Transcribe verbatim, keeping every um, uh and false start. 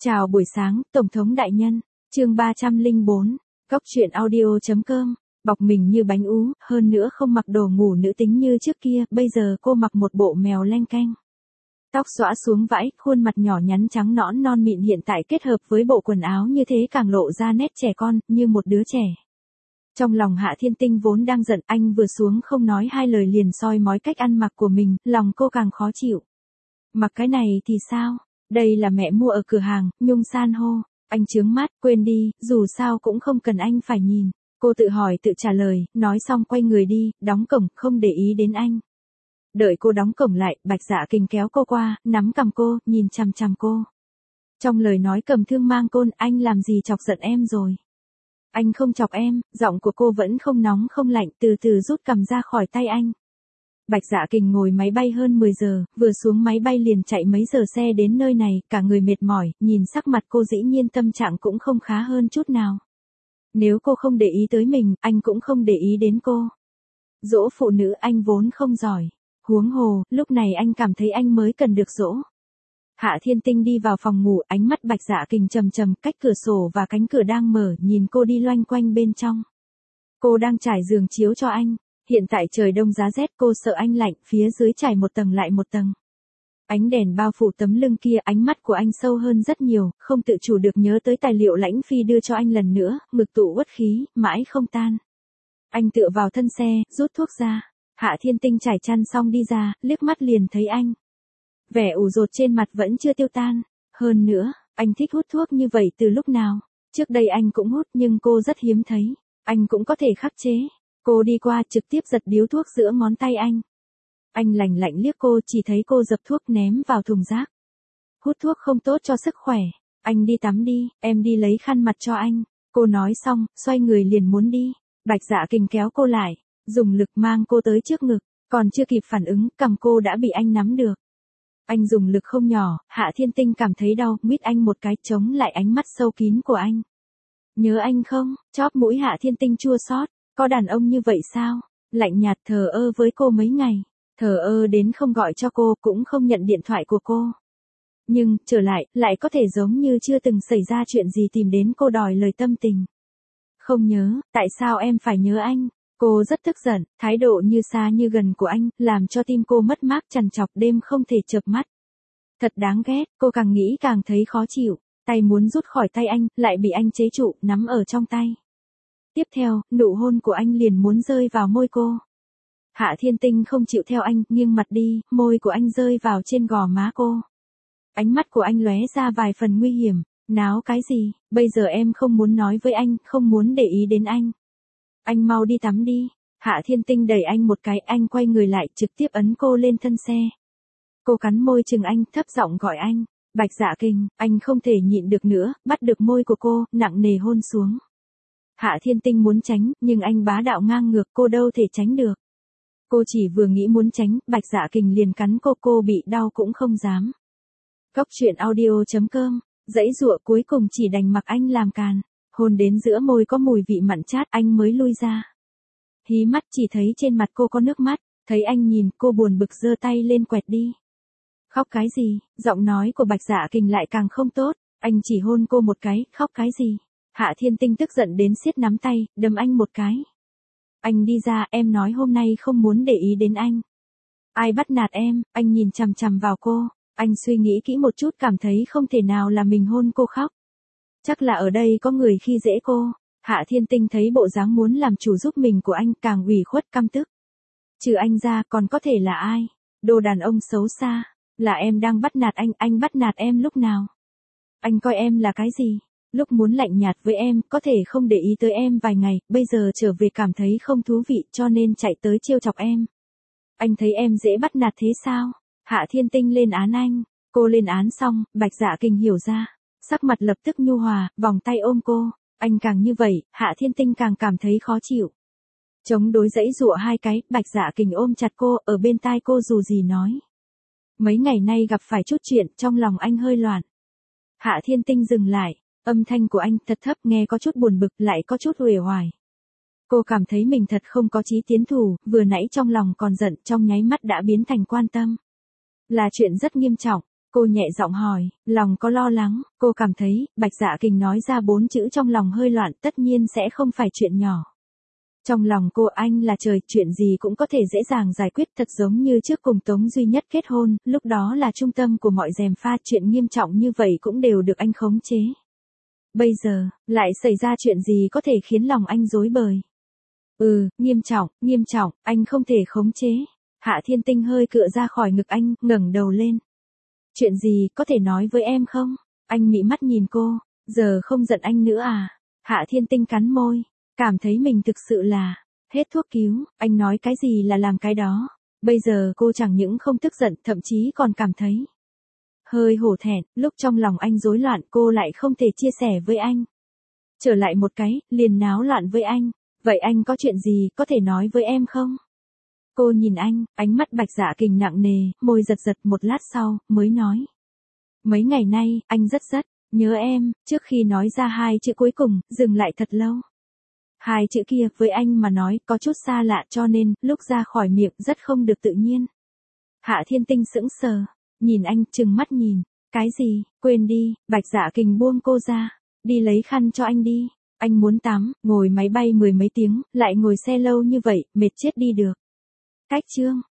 Chào buổi sáng, Tổng thống đại nhân. Chương ba trăm lẻ bốn. Góc truyện audio.com. Bọc mình như bánh ú, hơn nữa không mặc đồ ngủ nữ tính như trước kia, bây giờ cô mặc một bộ mèo leng keng. Tóc xõa xuống vãi, khuôn mặt nhỏ nhắn trắng nõn non mịn hiện tại kết hợp với bộ quần áo như thế càng lộ ra nét trẻ con, như một đứa trẻ. Trong lòng Hạ Thiên Tinh vốn đang giận, anh vừa xuống không nói hai lời liền soi mói cách ăn mặc của mình, lòng cô càng khó chịu. Mặc cái này thì sao? Đây là mẹ mua ở cửa hàng, Nhung san hô. Anh chướng mắt, quên đi, dù sao cũng không cần anh phải nhìn. Cô tự hỏi tự trả lời, nói xong quay người đi, đóng cổng, không để ý đến anh. Đợi cô đóng cổng lại, Bạch Dạ Kình kéo cô qua, nắm cằm cô, nhìn chằm chằm cô. Trong lời nói cầm thương mang côn, anh làm gì chọc giận em rồi? Anh không chọc em, giọng của cô vẫn không nóng không lạnh, từ từ rút cằm ra khỏi tay anh. Bạch Dạ Kình ngồi máy bay hơn mười giờ, vừa xuống máy bay liền chạy mấy giờ xe đến nơi này, cả người mệt mỏi, nhìn sắc mặt cô dĩ nhiên tâm trạng cũng không khá hơn chút nào. Nếu cô không để ý tới mình, anh cũng không để ý đến cô. Dỗ phụ nữ anh vốn không giỏi. Huống hồ, lúc này anh cảm thấy anh mới cần được dỗ. Hạ Thiên Tinh đi vào phòng ngủ, ánh mắt Bạch Dạ Kình trầm trầm, cách cửa sổ và cánh cửa đang mở, nhìn cô đi loanh quanh bên trong. Cô đang trải giường chiếu cho anh. Hiện tại trời đông giá rét, cô sợ anh lạnh, phía dưới trải một tầng lại một tầng. Ánh đèn bao phủ tấm lưng kia, ánh mắt của anh sâu hơn rất nhiều, không tự chủ được nhớ tới tài liệu Lãnh Phi đưa cho anh lần nữa, ngực tụ uất khí, mãi không tan. Anh tựa vào thân xe, rút thuốc ra. Hạ Thiên Tinh trải chăn xong đi ra, liếc mắt liền thấy anh. Vẻ ủ rột trên mặt vẫn chưa tiêu tan. Hơn nữa, anh thích hút thuốc như vậy từ lúc nào? Trước đây anh cũng hút nhưng cô rất hiếm thấy. Anh cũng có thể khắc chế. Cô đi qua trực tiếp giật điếu thuốc giữa ngón tay anh. Anh lạnh lạnh liếc cô, chỉ thấy cô dập thuốc ném vào thùng rác. Hút thuốc không tốt cho sức khỏe. Anh đi tắm đi, em đi lấy khăn mặt cho anh. Cô nói xong, xoay người liền muốn đi. Bạch Dạ Kình kéo cô lại, dùng lực mang cô tới trước ngực. Còn chưa kịp phản ứng, cằm cô đã bị anh nắm được. Anh dùng lực không nhỏ, Hạ Thiên Tinh cảm thấy đau, mít anh một cái, chống lại ánh mắt sâu kín của anh. Nhớ anh không? Chóp mũi Hạ Thiên Tinh chua xót. Có đàn ông như vậy sao? Lạnh nhạt thờ ơ với cô mấy ngày. Thờ ơ đến không gọi cho cô, cũng không nhận điện thoại của cô. Nhưng, trở lại, lại có thể giống như chưa từng xảy ra chuyện gì tìm đến cô đòi lời tâm tình. Không nhớ, tại sao em phải nhớ anh? Cô rất tức giận, thái độ như xa như gần của anh, làm cho tim cô mất mát trằn trọc đêm không thể chợp mắt. Thật đáng ghét, cô càng nghĩ càng thấy khó chịu. Tay muốn rút khỏi tay anh, lại bị anh chế trụ, nắm ở trong tay. Tiếp theo, nụ hôn của anh liền muốn rơi vào môi cô. Hạ Thiên Tinh không chịu theo anh, nghiêng mặt đi, môi của anh rơi vào trên gò má cô. Ánh mắt của anh lóe ra vài phần nguy hiểm. Náo cái gì, bây giờ em không muốn nói với anh, không muốn để ý đến anh. Anh mau đi tắm đi. Hạ Thiên Tinh đẩy anh một cái, anh quay người lại, trực tiếp ấn cô lên thân xe. Cô cắn môi chừng anh, thấp giọng gọi anh. Bạch Dạ Kình, anh không thể nhịn được nữa, bắt được môi của cô, nặng nề hôn xuống. Hạ Thiên Tinh muốn tránh, nhưng anh bá đạo ngang ngược, cô đâu thể tránh được. Cô chỉ vừa nghĩ muốn tránh, Bạch Dạ Kình liền cắn cô, cô bị đau cũng không dám. Góc truyện audio.com. Dãy dụa cuối cùng chỉ đành mặc anh làm càn. Hôn đến giữa môi có mùi vị mặn chát, anh mới lui ra. Hí mắt chỉ thấy trên mặt cô có nước mắt, thấy anh nhìn, cô buồn bực giơ tay lên quẹt đi. Khóc cái gì? Giọng nói của Bạch Dạ Kình lại càng không tốt, anh chỉ hôn cô một cái, khóc cái gì? Hạ Thiên Tinh tức giận đến siết nắm tay, đấm anh một cái. Anh đi ra, em nói hôm nay không muốn để ý đến anh. Ai bắt nạt em? Anh nhìn chằm chằm vào cô, anh suy nghĩ kỹ một chút cảm thấy không thể nào là mình hôn cô khóc. Chắc là ở đây có người khi dễ cô. Hạ Thiên Tinh thấy bộ dáng muốn làm chủ giúp mình của anh càng ủy khuất căm tức. Trừ anh ra còn có thể là ai? Đồ đàn ông xấu xa. Là em đang bắt nạt anh, anh bắt nạt em lúc nào? Anh coi em là cái gì? Lúc muốn lạnh nhạt với em, có thể không để ý tới em vài ngày, bây giờ trở về cảm thấy không thú vị cho nên chạy tới trêu chọc em. Anh thấy em dễ bắt nạt thế sao? Hạ Thiên Tinh lên án anh. Cô lên án xong, Bạch Dạ Kình hiểu ra. Sắc mặt lập tức nhu hòa, vòng tay ôm cô. Anh càng như vậy, Hạ Thiên Tinh càng cảm thấy khó chịu. Chống đối dãy dụa hai cái, Bạch Dạ Kình ôm chặt cô, ở bên tai cô dù gì nói. Mấy ngày nay gặp phải chút chuyện, trong lòng anh hơi loạn. Hạ Thiên Tinh dừng lại, âm thanh của anh thật thấp nghe có chút buồn bực lại có chút uể oải. Cô cảm thấy mình thật không có chí tiến thủ, vừa nãy trong lòng còn giận trong nháy mắt đã biến thành quan tâm. Là chuyện rất nghiêm trọng, Cô nhẹ giọng hỏi, lòng có lo lắng, cô cảm thấy, Bạch Dạ Kình nói ra bốn chữ trong lòng hơi loạn, tất nhiên sẽ không phải chuyện nhỏ. Trong lòng cô, anh là trời, chuyện gì cũng có thể dễ dàng giải quyết, thật giống như trước cùng Tống Duy Nhất kết hôn, lúc đó là trung tâm của mọi gièm pha, chuyện nghiêm trọng như vậy cũng đều được anh khống chế. Bây giờ, lại xảy ra chuyện gì có thể khiến lòng anh rối bời? Ừ, nghiêm trọng, nghiêm trọng, anh không thể khống chế. Hạ Thiên Tinh hơi cựa ra khỏi ngực anh, ngẩng đầu lên. Chuyện gì, có thể nói với em không? Anh mị mắt nhìn cô, giờ không giận anh nữa à? Hạ Thiên Tinh cắn môi, cảm thấy mình thực sự là hết thuốc cứu, anh nói cái gì là làm cái đó. Bây giờ cô chẳng những không tức giận, thậm chí còn cảm thấy hơi hổ thẹn, lúc trong lòng anh rối loạn cô lại không thể chia sẻ với anh. Trở lại một cái, liền náo loạn với anh. Vậy anh có chuyện gì có thể nói với em không? Cô nhìn anh, ánh mắt Bạch Dạ Kình nặng nề, môi giật giật, một lát sau, mới nói. Mấy ngày nay, anh rất rất nhớ em, trước khi nói ra hai chữ cuối cùng, dừng lại thật lâu. Hai chữ kia, với anh mà nói, có chút xa lạ cho nên, lúc ra khỏi miệng rất không được tự nhiên. Hạ Thiên Tinh sững sờ, nhìn anh, trừng mắt nhìn. Cái gì, quên đi, Bạch Dạ Kình buông cô ra. Đi lấy khăn cho anh đi. Anh muốn tắm, ngồi máy bay mười mấy tiếng, lại ngồi xe lâu như vậy, mệt chết đi được. Cách chương.